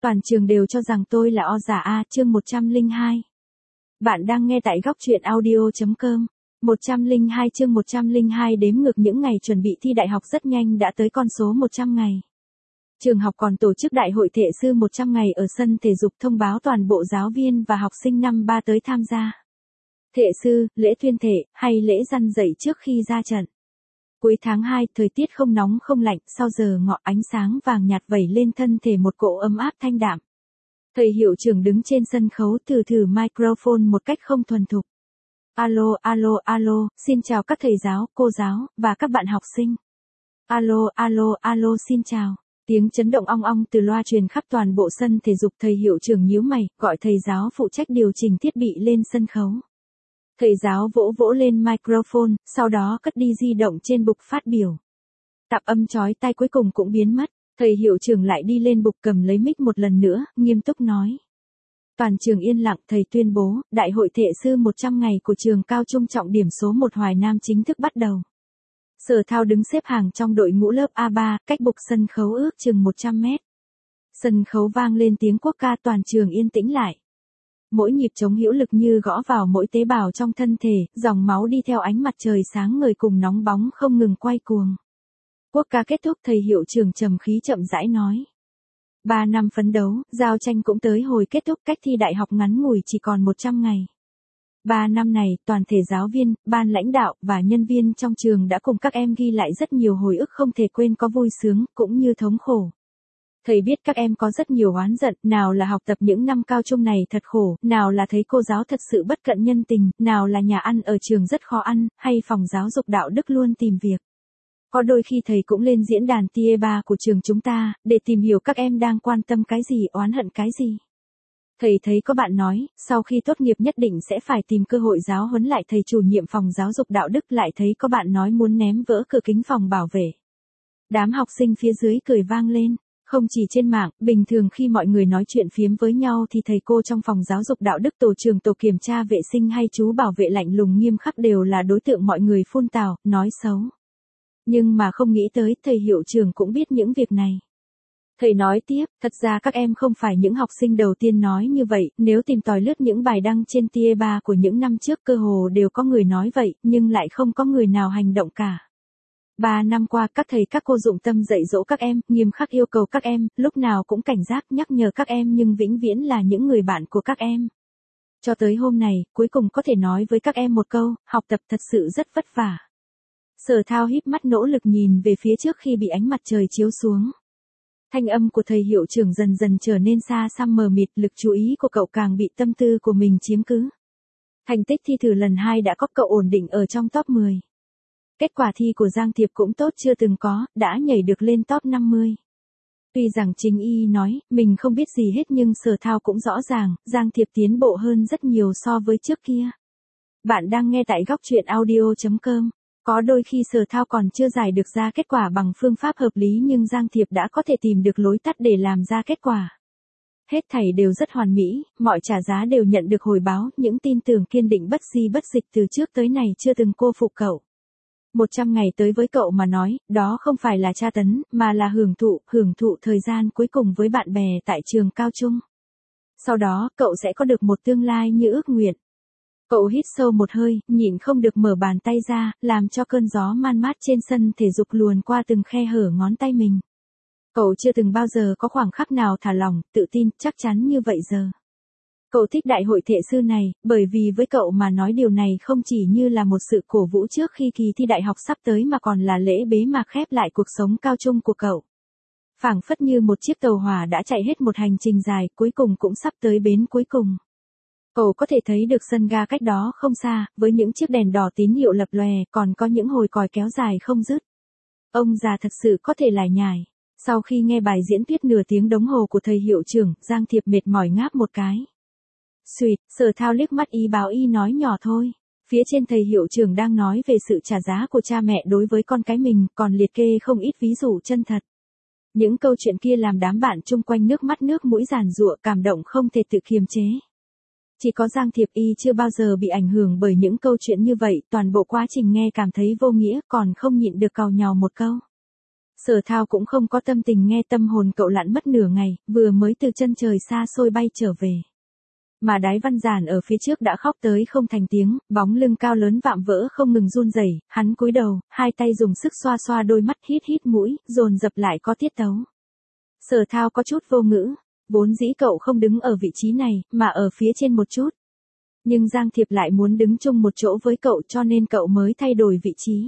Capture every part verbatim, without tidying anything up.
Toàn trường đều cho rằng tôi là o giả a, chương một trăm lẻ hai. Bạn đang nghe tại góc truyện audio chấm com. một trăm lẻ hai chương một trăm lẻ hai đếm ngược những ngày chuẩn bị thi đại học rất nhanh đã tới con số một trăm ngày. Trường học còn tổ chức đại hội thể sư một trăm ngày ở sân thể dục thông báo toàn bộ giáo viên và học sinh năm ba tới tham gia. Thể sư, lễ tuyên thể, hay lễ răn dạy trước khi ra trận. Cuối tháng hai, thời tiết không nóng không lạnh, sau giờ ngọ ánh sáng vàng nhạt vẩy lên thân thể một cỗ ấm áp thanh đạm. Thầy hiệu trưởng đứng trên sân khấu thử thử microphone một cách không thuần thục. Alo, alo, alo, xin chào các thầy giáo, cô giáo, và các bạn học sinh. Alo, alo, alo, xin chào. Tiếng chấn động ong ong từ loa truyền khắp toàn bộ sân thể dục. Thầy hiệu trưởng nhíu mày, gọi thầy giáo phụ trách điều chỉnh thiết bị lên sân khấu. Thầy giáo vỗ vỗ lên microphone, sau đó cất đi di động trên bục phát biểu. Tạp âm chói tai cuối cùng cũng biến mất. Thầy hiệu trưởng lại đi lên bục cầm lấy mic một lần nữa, nghiêm túc nói. Toàn trường yên lặng, thầy tuyên bố, đại hội thể sư một trăm ngày của trường cao trung trọng điểm số một Hoài Nam chính thức bắt đầu. Sở Thao đứng xếp hàng trong đội ngũ lớp A ba, cách bục sân khấu ước chừng một trăm mét. Sân khấu vang lên tiếng quốc ca, toàn trường yên tĩnh lại. Mỗi nhịp trống hữu lực như gõ vào mỗi tế bào trong thân thể, dòng máu đi theo ánh mặt trời sáng ngời cùng nóng bóng không ngừng quay cuồng. Quốc ca kết thúc, thầy hiệu trưởng trầm khí chậm rãi nói. Ba năm phấn đấu, giao tranh cũng tới hồi kết thúc, cách thi đại học ngắn ngủi chỉ còn một trăm ngày. Ba năm này, toàn thể giáo viên, ban lãnh đạo và nhân viên trong trường đã cùng các em ghi lại rất nhiều hồi ức không thể quên, có vui sướng, cũng như thống khổ. Thầy biết các em có rất nhiều oán giận, nào là học tập những năm cao trung này thật khổ, nào là thấy cô giáo thật sự bất cận nhân tình, nào là nhà ăn ở trường rất khó ăn, hay phòng giáo dục đạo đức luôn tìm việc. Có đôi khi thầy cũng lên diễn đàn tier ba của trường chúng ta, để tìm hiểu các em đang quan tâm cái gì, oán hận cái gì. Thầy thấy có bạn nói, sau khi tốt nghiệp nhất định sẽ phải tìm cơ hội giáo huấn lại thầy chủ nhiệm phòng giáo dục đạo đức, lại thấy có bạn nói muốn ném vỡ cửa kính phòng bảo vệ. Đám học sinh phía dưới cười vang lên. Không chỉ trên mạng, bình thường khi mọi người nói chuyện phiếm với nhau thì thầy cô trong phòng giáo dục đạo đức, tổ trường, tổ kiểm tra vệ sinh hay chú bảo vệ lạnh lùng nghiêm khắc đều là đối tượng mọi người phun tào, nói xấu. Nhưng mà không nghĩ tới, thầy hiệu trưởng cũng biết những việc này. Thầy nói tiếp, thật ra các em không phải những học sinh đầu tiên nói như vậy, nếu tìm tòi lướt những bài đăng trên tier ba của những năm trước cơ hồ đều có người nói vậy, nhưng lại không có người nào hành động cả. Ba năm qua các thầy các cô dụng tâm dạy dỗ các em, nghiêm khắc yêu cầu các em, lúc nào cũng cảnh giác nhắc nhở các em nhưng vĩnh viễn là những người bạn của các em. Cho tới hôm nay, cuối cùng có thể nói với các em một câu, học tập thật sự rất vất vả. Sở Thao híp mắt nỗ lực nhìn về phía trước khi bị ánh mặt trời chiếu xuống. Thanh âm của thầy hiệu trưởng dần dần trở nên xa xăm mờ mịt, lực chú ý của cậu càng bị tâm tư của mình chiếm cứ. Thành tích thi thử lần hai đã có, cậu ổn định ở trong top mười. Kết quả thi của Giang Thiệp cũng tốt chưa từng có, đã nhảy được lên top năm mươi. Tuy rằng Chính Y nói, mình không biết gì hết nhưng Sở Thao cũng rõ ràng, Giang Thiệp tiến bộ hơn rất nhiều so với trước kia. Bạn đang nghe tại góc truyện audio chấm com. Có đôi khi Sở Thao còn chưa giải được ra kết quả bằng phương pháp hợp lý nhưng Giang Thiệp đã có thể tìm được lối tắt để làm ra kết quả. Hết thảy đều rất hoàn mỹ, mọi trả giá đều nhận được hồi báo, những tin tưởng kiên định bất di bất dịch từ trước tới nay chưa từng cô phụ cậu. một trăm ngày tới với cậu mà nói, đó không phải là tra tấn, mà là hưởng thụ, hưởng thụ thời gian cuối cùng với bạn bè tại trường cao trung. Sau đó, cậu sẽ có được một tương lai như ước nguyện. Cậu hít sâu một hơi, nhịn không được mở bàn tay ra, làm cho cơn gió man mát trên sân thể dục luồn qua từng khe hở ngón tay mình. Cậu chưa từng bao giờ có khoảng khắc nào thả lỏng, tự tin, chắc chắn như vậy giờ. Cậu thích đại hội thể sư này, bởi vì với cậu mà nói điều này không chỉ như là một sự cổ vũ trước khi kỳ thi đại học sắp tới mà còn là lễ bế mạc khép lại cuộc sống cao trung của cậu. Phảng phất như một chiếc tàu hỏa đã chạy hết một hành trình dài, cuối cùng cũng sắp tới bến cuối cùng. Cậu có thể thấy được sân ga cách đó không xa, với những chiếc đèn đỏ tín hiệu lập lòe, còn có những hồi còi kéo dài không dứt. Ông già thật sự có thể lải nhải. Sau khi nghe bài diễn thuyết nửa tiếng đồng hồ của thầy hiệu trưởng, Giang Thiệp mệt mỏi ngáp một cái. Xuyệt, Sở Thao liếc mắt ý báo y nói nhỏ thôi. Phía trên thầy hiệu trưởng đang nói về sự trả giá của cha mẹ đối với con cái mình, còn liệt kê không ít ví dụ chân thật. Những câu chuyện kia làm đám bạn chung quanh nước mắt nước mũi giàn giụa, cảm động không thể tự kiềm chế. Chỉ có Giang Thiệp y chưa bao giờ bị ảnh hưởng bởi những câu chuyện như vậy, toàn bộ quá trình nghe cảm thấy vô nghĩa, còn không nhịn được càu nhàu một câu. Sở Thao cũng không có tâm tình nghe, tâm hồn cậu lặn mất nửa ngày, vừa mới từ chân trời xa xôi bay trở về. Mà Đái Văn Giản ở phía trước đã khóc tới không thành tiếng, bóng lưng cao lớn vạm vỡ không ngừng run rẩy, hắn cúi đầu, hai tay dùng sức xoa xoa đôi mắt, hít hít mũi, dồn dập lại có tiết tấu. Sở Thao có chút vô ngữ, vốn dĩ cậu không đứng ở vị trí này, mà ở phía trên một chút. Nhưng Giang Thiệp lại muốn đứng chung một chỗ với cậu cho nên cậu mới thay đổi vị trí.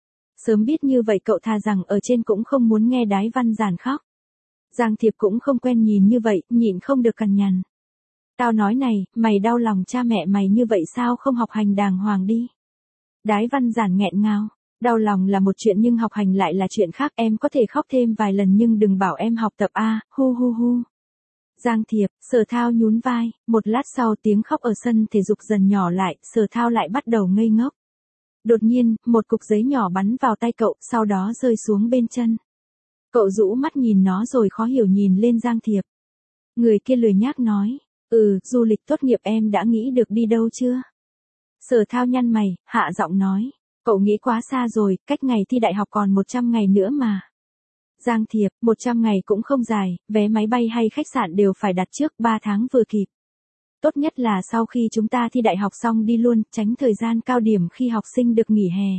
Sớm biết như vậy cậu thà rằng ở trên cũng không muốn nghe Đái Văn Giản khóc. Giang Thiệp cũng không quen nhìn như vậy, nhịn không được cằn nhằn. Tao nói này, mày đau lòng cha mẹ mày như vậy sao không học hành đàng hoàng đi. Đái Văn Giản nghẹn ngào, đau lòng là một chuyện nhưng học hành lại là chuyện khác, em có thể khóc thêm vài lần nhưng đừng bảo em học tập a, hu hu hu. Giang Thiệp, Sở Thao nhún vai, một lát sau tiếng khóc ở sân thể dục dần nhỏ lại, Sở Thao lại bắt đầu ngây ngốc. Đột nhiên, một cục giấy nhỏ bắn vào tay cậu, sau đó rơi xuống bên chân. Cậu rũ mắt nhìn nó rồi khó hiểu nhìn lên Giang Thiệp. Người kia lười nhác nói, ừ, du lịch tốt nghiệp em đã nghĩ được đi đâu chưa? Sở Thao nhăn mày, hạ giọng nói, cậu nghĩ quá xa rồi, cách ngày thi đại học còn một trăm ngày nữa mà. Giang Thiệp, một trăm ngày cũng không dài, vé máy bay hay khách sạn đều phải đặt trước ba tháng vừa kịp. Tốt nhất là sau khi chúng ta thi đại học xong đi luôn, tránh thời gian cao điểm khi học sinh được nghỉ hè.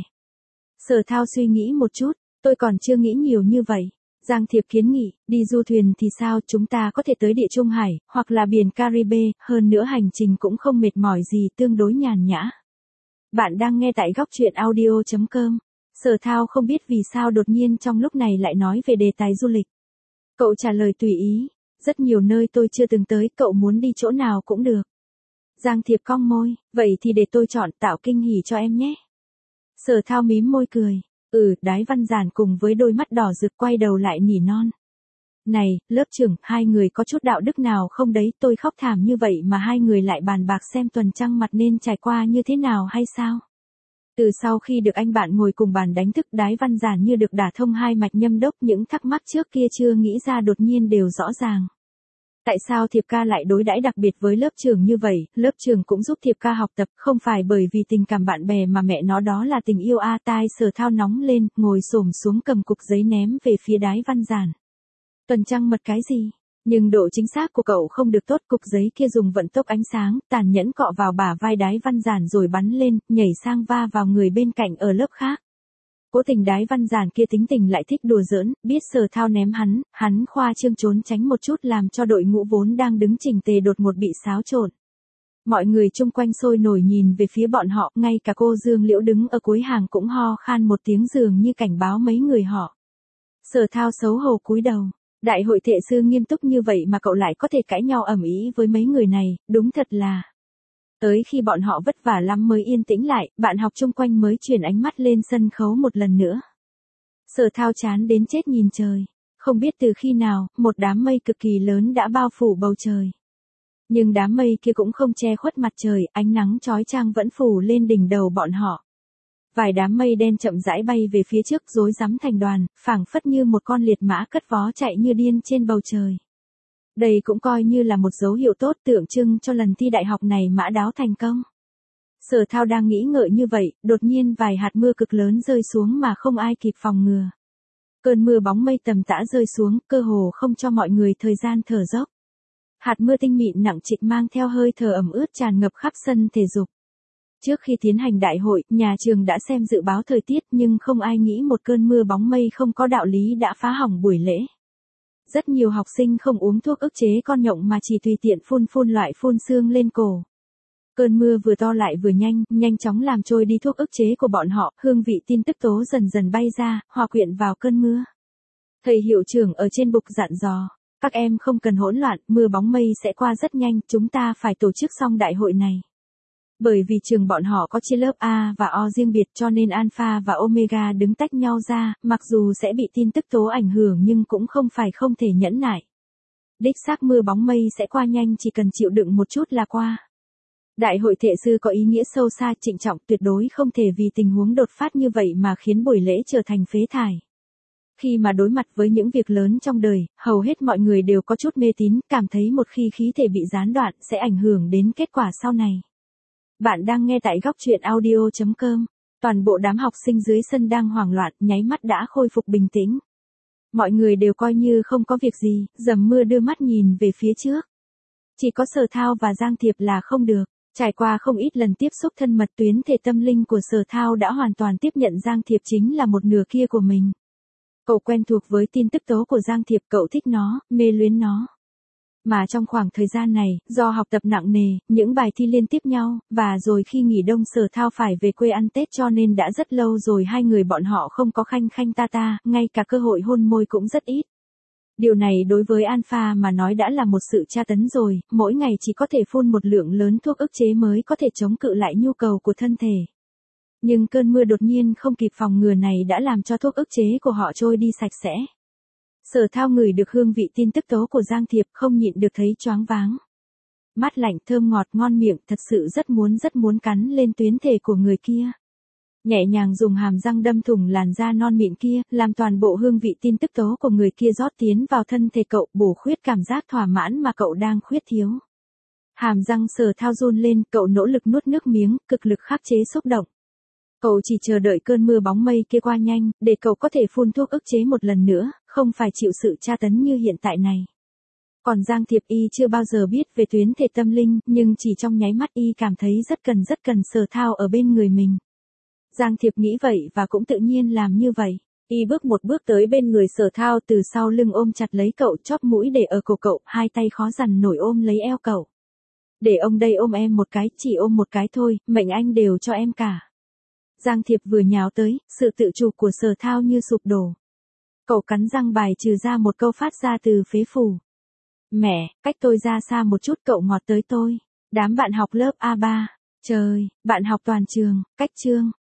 Sở Thao suy nghĩ một chút, tôi còn chưa nghĩ nhiều như vậy. Giang Thiệp kiến nghị, đi du thuyền thì sao, chúng ta có thể tới Địa Trung Hải, hoặc là biển Caribe, hơn nữa hành trình cũng không mệt mỏi gì, tương đối nhàn nhã. Bạn đang nghe tại góc truyện audio chấm com. Sở Thao không biết vì sao đột nhiên trong lúc này lại nói về đề tài du lịch. Cậu trả lời tùy ý, rất nhiều nơi tôi chưa từng tới, cậu muốn đi chỗ nào cũng được. Giang Thiệp cong môi, vậy thì để tôi chọn, tạo kinh hỉ cho em nhé. Sở Thao mím môi cười, ừ, Đái Văn Giản cùng với đôi mắt đỏ rực quay đầu lại nỉ non. Này, lớp trưởng, hai người có chút đạo đức nào không đấy, tôi khóc thảm như vậy mà hai người lại bàn bạc xem tuần trăng mặt nên trải qua như thế nào hay sao? Từ sau khi được anh bạn ngồi cùng bàn đánh thức, Đái Văn Giản như được đả thông hai mạch nhâm đốc, những thắc mắc trước kia chưa nghĩ ra đột nhiên đều rõ ràng. Tại sao Thiệp ca lại đối đãi đặc biệt với lớp trưởng như vậy, lớp trưởng cũng giúp Thiệp ca học tập, không phải bởi vì tình cảm bạn bè mà mẹ nó đó là tình yêu a. Tai Sở Thao nóng lên, ngồi xổm xuống cầm cục giấy ném về phía Đái Văn Giản. Tuần trăng mật cái gì? Nhưng độ chính xác của cậu không được tốt, cục giấy kia dùng vận tốc ánh sáng, tàn nhẫn cọ vào bả vai Đái Văn Giản rồi bắn lên, nhảy sang va vào người bên cạnh ở lớp khác. Cố tình Đái Văn Giản kia tính tình lại thích đùa giỡn, biết Sở Thao ném hắn, hắn khoa trương trốn tránh một chút làm cho đội ngũ vốn đang đứng chỉnh tề đột ngột bị xáo trộn. Mọi người chung quanh sôi nổi nhìn về phía bọn họ, ngay cả cô Dương Liễu đứng ở cuối hàng cũng ho khan một tiếng dường như cảnh báo mấy người họ. Sở Thao xấu hổ cúi đầu. Đại hội thể sư nghiêm túc như vậy mà cậu lại có thể cãi nhau ầm ĩ với mấy người này, đúng thật là. Tới khi bọn họ vất vả lắm mới yên tĩnh lại, bạn học chung quanh mới chuyển ánh mắt lên sân khấu một lần nữa. Sở Thao chán đến chết nhìn trời. Không biết từ khi nào, một đám mây cực kỳ lớn đã bao phủ bầu trời. Nhưng đám mây kia cũng không che khuất mặt trời, ánh nắng chói chang vẫn phủ lên đỉnh đầu bọn họ. Vài đám mây đen chậm rãi bay về phía trước rối rắm thành đoàn, phảng phất như một con liệt mã cất vó chạy như điên trên bầu trời. Đây cũng coi như là một dấu hiệu tốt, tượng trưng cho lần thi đại học này mã đáo thành công. Sở Thao đang nghĩ ngợi như vậy, đột nhiên vài hạt mưa cực lớn rơi xuống mà không ai kịp phòng ngừa. Cơn mưa bóng mây tầm tã rơi xuống, cơ hồ không cho mọi người thời gian thở dốc. Hạt mưa tinh mịn nặng trịch mang theo hơi thở ẩm ướt tràn ngập khắp sân thể dục. Trước khi tiến hành đại hội, nhà trường đã xem dự báo thời tiết nhưng không ai nghĩ một cơn mưa bóng mây không có đạo lý đã phá hỏng buổi lễ. Rất nhiều học sinh không uống thuốc ức chế con nhộng mà chỉ tùy tiện phun phun loại phun sương lên cổ. Cơn mưa vừa to lại vừa nhanh, nhanh chóng làm trôi đi thuốc ức chế của bọn họ, hương vị tin tức tố dần dần bay ra, hòa quyện vào cơn mưa. Thầy hiệu trưởng ở trên bục dặn dò, các em không cần hỗn loạn, mưa bóng mây sẽ qua rất nhanh, chúng ta phải tổ chức xong đại hội này. Bởi vì trường bọn họ có chia lớp A và O riêng biệt cho nên Alpha và Omega đứng tách nhau ra, mặc dù sẽ bị tin tức tố ảnh hưởng nhưng cũng không phải không thể nhẫn nại. Đích xác mưa bóng mây sẽ qua nhanh, chỉ cần chịu đựng một chút là qua. Đại hội thể sư có ý nghĩa sâu xa, trịnh trọng, tuyệt đối không thể vì tình huống đột phát như vậy mà khiến buổi lễ trở thành phế thải. Khi mà đối mặt với những việc lớn trong đời, hầu hết mọi người đều có chút mê tín, cảm thấy một khi khí thể bị gián đoạn sẽ ảnh hưởng đến kết quả sau này. Bạn đang nghe tại góc truyện audio chấm com. Toàn bộ đám học sinh dưới sân đang hoảng loạn, nháy mắt đã khôi phục bình tĩnh. Mọi người đều coi như không có việc gì, dầm mưa đưa mắt nhìn về phía trước. Chỉ có Sở Thao và Giang Thiệp là không được. Trải qua không ít lần tiếp xúc thân mật, tuyến thể tâm linh của Sở Thao đã hoàn toàn tiếp nhận Giang Thiệp chính là một nửa kia của mình. Cậu quen thuộc với tin tức tố của Giang Thiệp, cậu thích nó, mê luyến nó. Mà trong khoảng thời gian này, do học tập nặng nề, những bài thi liên tiếp nhau, và rồi khi nghỉ đông Sở Thao phải về quê ăn Tết cho nên đã rất lâu rồi hai người bọn họ không có khanh khanh ta ta, ngay cả cơ hội hôn môi cũng rất ít. Điều này đối với Alpha mà nói đã là một sự tra tấn rồi, mỗi ngày chỉ có thể phun một lượng lớn thuốc ức chế mới có thể chống cự lại nhu cầu của thân thể. Nhưng cơn mưa đột nhiên không kịp phòng ngừa này đã làm cho thuốc ức chế của họ trôi đi sạch sẽ. Sở Thao ngửi được hương vị tin tức tố của Giang Thiệp, không nhịn được thấy choáng váng. Mát lạnh thơm ngọt ngon miệng, thật sự rất muốn rất muốn cắn lên tuyến thể của người kia. Nhẹ nhàng dùng hàm răng đâm thủng làn da non mịn kia, làm toàn bộ hương vị tin tức tố của người kia rót tiến vào thân thể cậu, bổ khuyết cảm giác thỏa mãn mà cậu đang khuyết thiếu. Hàm răng Sở Thao run lên, cậu nỗ lực nuốt nước miếng, cực lực khắc chế xúc động. Cậu chỉ chờ đợi cơn mưa bóng mây kia qua nhanh, để cậu có thể phun thuốc ức chế một lần nữa, không phải chịu sự tra tấn như hiện tại này. Còn Giang Thiệp y chưa bao giờ biết về tuyến thể tâm linh, nhưng chỉ trong nháy mắt y cảm thấy rất cần rất cần Sở Thao ở bên người mình. Giang Thiệp nghĩ vậy và cũng tự nhiên làm như vậy. Y bước một bước tới bên người Sở Thao, từ sau lưng ôm chặt lấy cậu, chóp mũi để ở cổ cậu, hai tay khó dằn nổi ôm lấy eo cậu. Để ông đây ôm em một cái, chỉ ôm một cái thôi, mệnh anh đều cho em cả. Giang Thiệp vừa nhào tới, sự tự chủ của Sở Thao như sụp đổ. Cậu cắn răng bài trừ ra một câu phát ra từ phế phủ. Mẹ, cách tôi ra xa một chút, cậu ngọt tới tôi. Đám bạn học lớp a ba. Trời, bạn học toàn trường, cách chương.